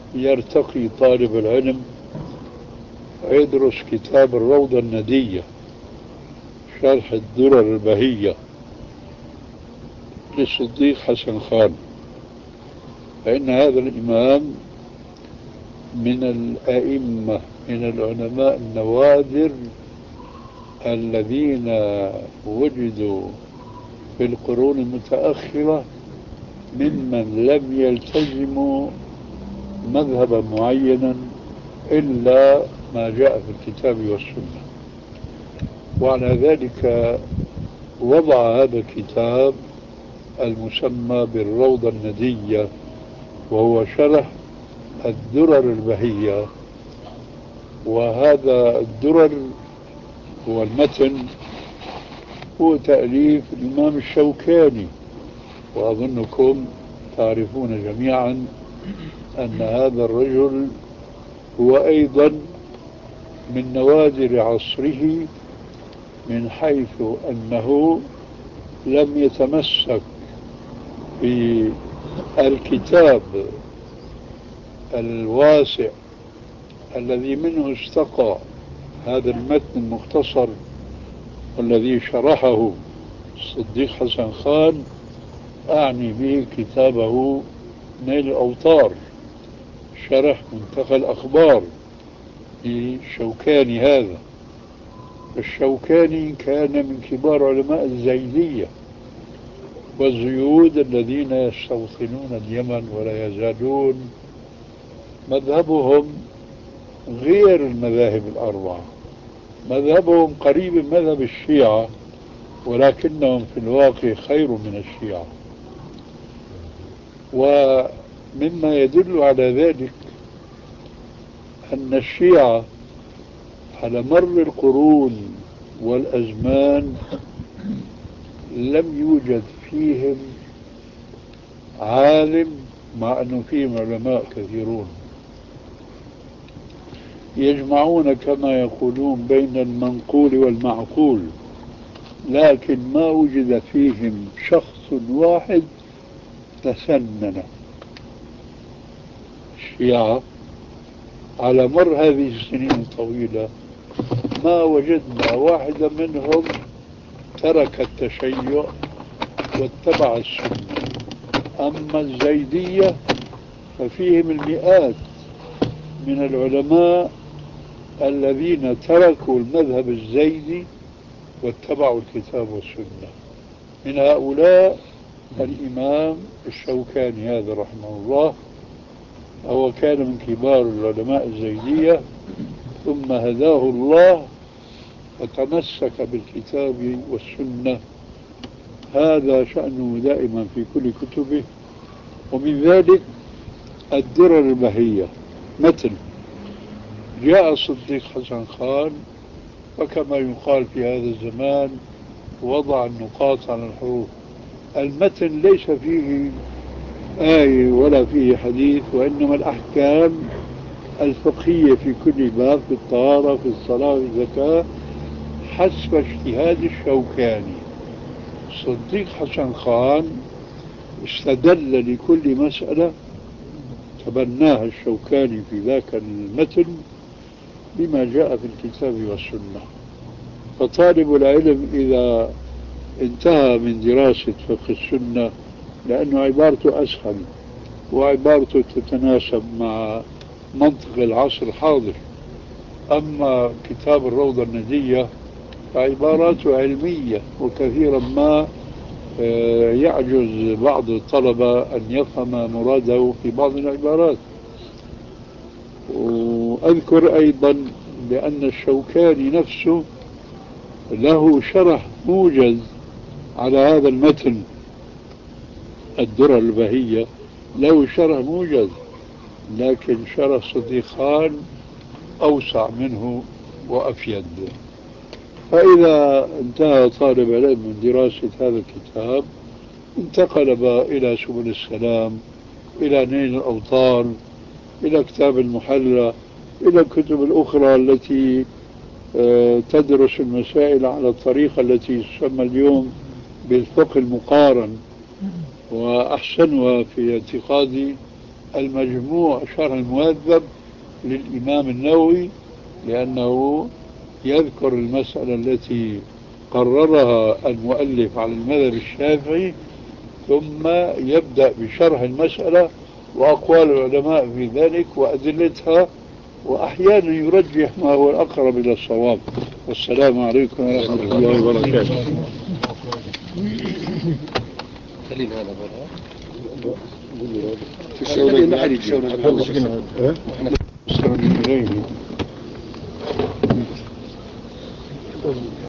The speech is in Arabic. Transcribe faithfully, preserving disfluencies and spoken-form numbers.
يرتقي طالب العلم يدرس كتاب الروضة الندية شرح الدرر البهية للصديق حسن خان، فإن هذا الإمام من الأئمة من العلماء النوادر الذين وجدوا في القرون المتأخرة ممن لم يلتزموا مذهبا معينا إلا ما جاء في الكتاب والسنة. وعلى ذلك وضع هذا الكتاب المسمى بالروضة الندية، وهو شرح الدرر البهية. وهذا الدرر هو المتن، هو تأليف الإمام الشوكاني، وأظنكم تعرفون جميعا أن هذا الرجل هو أيضا من نوادر عصره، من حيث أنه لم يتمسك بالكتاب الواسع الذي منه استقى هذا المتن المختصر والذي شرحه الصديق حسن خان، أعني به كتابه نيل الأوطار شرح منتقى الأخبار للشوكاني. هذا الشوكاني كان من كبار علماء الزيدية والزيود الذين يستوطنون اليمن ولا يزالون مذهبهم غير المذاهب الأربعة، مذهبهم قريب من مذهب الشيعة، ولكنهم في الواقع خير من الشيعة. ومما يدل على ذلك أن الشيعة على مر القرون والأزمان لم يوجد فيهم عالم، مع أنه فيهم علماء كثيرون يجمعون كما يقولون بين المنقول والمعقول، لكن ما وجد فيهم شخص واحد تسنن. الشيعة على مر هذه السنين الطويلة ما وجدنا واحدا منهم ترك التشيع واتبع السنة. أما الزيدية ففيهم المئات من العلماء الذين تركوا المذهب الزيدي واتبعوا الكتاب والسنة. من هؤلاء الإمام الشوكاني هذا رحمه الله، هو كان من كبار العلماء الزيدية، ثم هداه الله وتمسك بالكتاب والسنة. هذا شأنه دائما في كل كتبه. ومن ذلك الدرر البهية متن جاء الصديق حسن خان، وكما يقال في هذا الزمان وضع النقاط على الحروف. المتن ليس فيه آية ولا فيه حديث، وإنما الأحكام الفقهية في كل باب، في الطهارة، في الصلاة، في الزكاة، حسب اجتهاد الشوكاني. الصديق حسن خان استدل لكل مسألة تبناها الشوكاني في ذاك المتن بما جاء في الكتاب والسنة. فطالب العلم إذا انتهى من دراسة فقه السنة، لأنه عبارته أسهل وعبارته تتناسب مع منطق العصر الحاضر، أما كتاب الروضة الندية فعباراته علمية، وكثيرا ما يعجز بعض الطلبة أن يفهم مراده في بعض العبارات. وأذكر أيضا بأن الشوكاني نفسه له شرح موجز على هذا المتن الدرر البهية، له شرح موجز، لكن شرح صديق خان أوسع منه وأفيد. فإذا انتهى طالب علم من دراسة هذا الكتاب انتقل إلى سبل السلام، إلى نيل الأوطار، إلى كتاب المحلى، إلى الكتب الأخرى التي تدرس المسائل على الطريقة التي تسمى اليوم بالفقه المقارن، وأحسنها في اعتقادي المجموع شرح المهذب للإمام النووي، لأنه يذكر المسألة التي قررها المؤلف على المذهب الشافعي، ثم يبدأ بشرح المسألة وأقوال العلماء في ذلك وأدلتها، وأحيانا يرجح ما هو الأقرب إلى الصواب. والسلام عليكم ورحمة الله وبركاته. خلينا هذا برا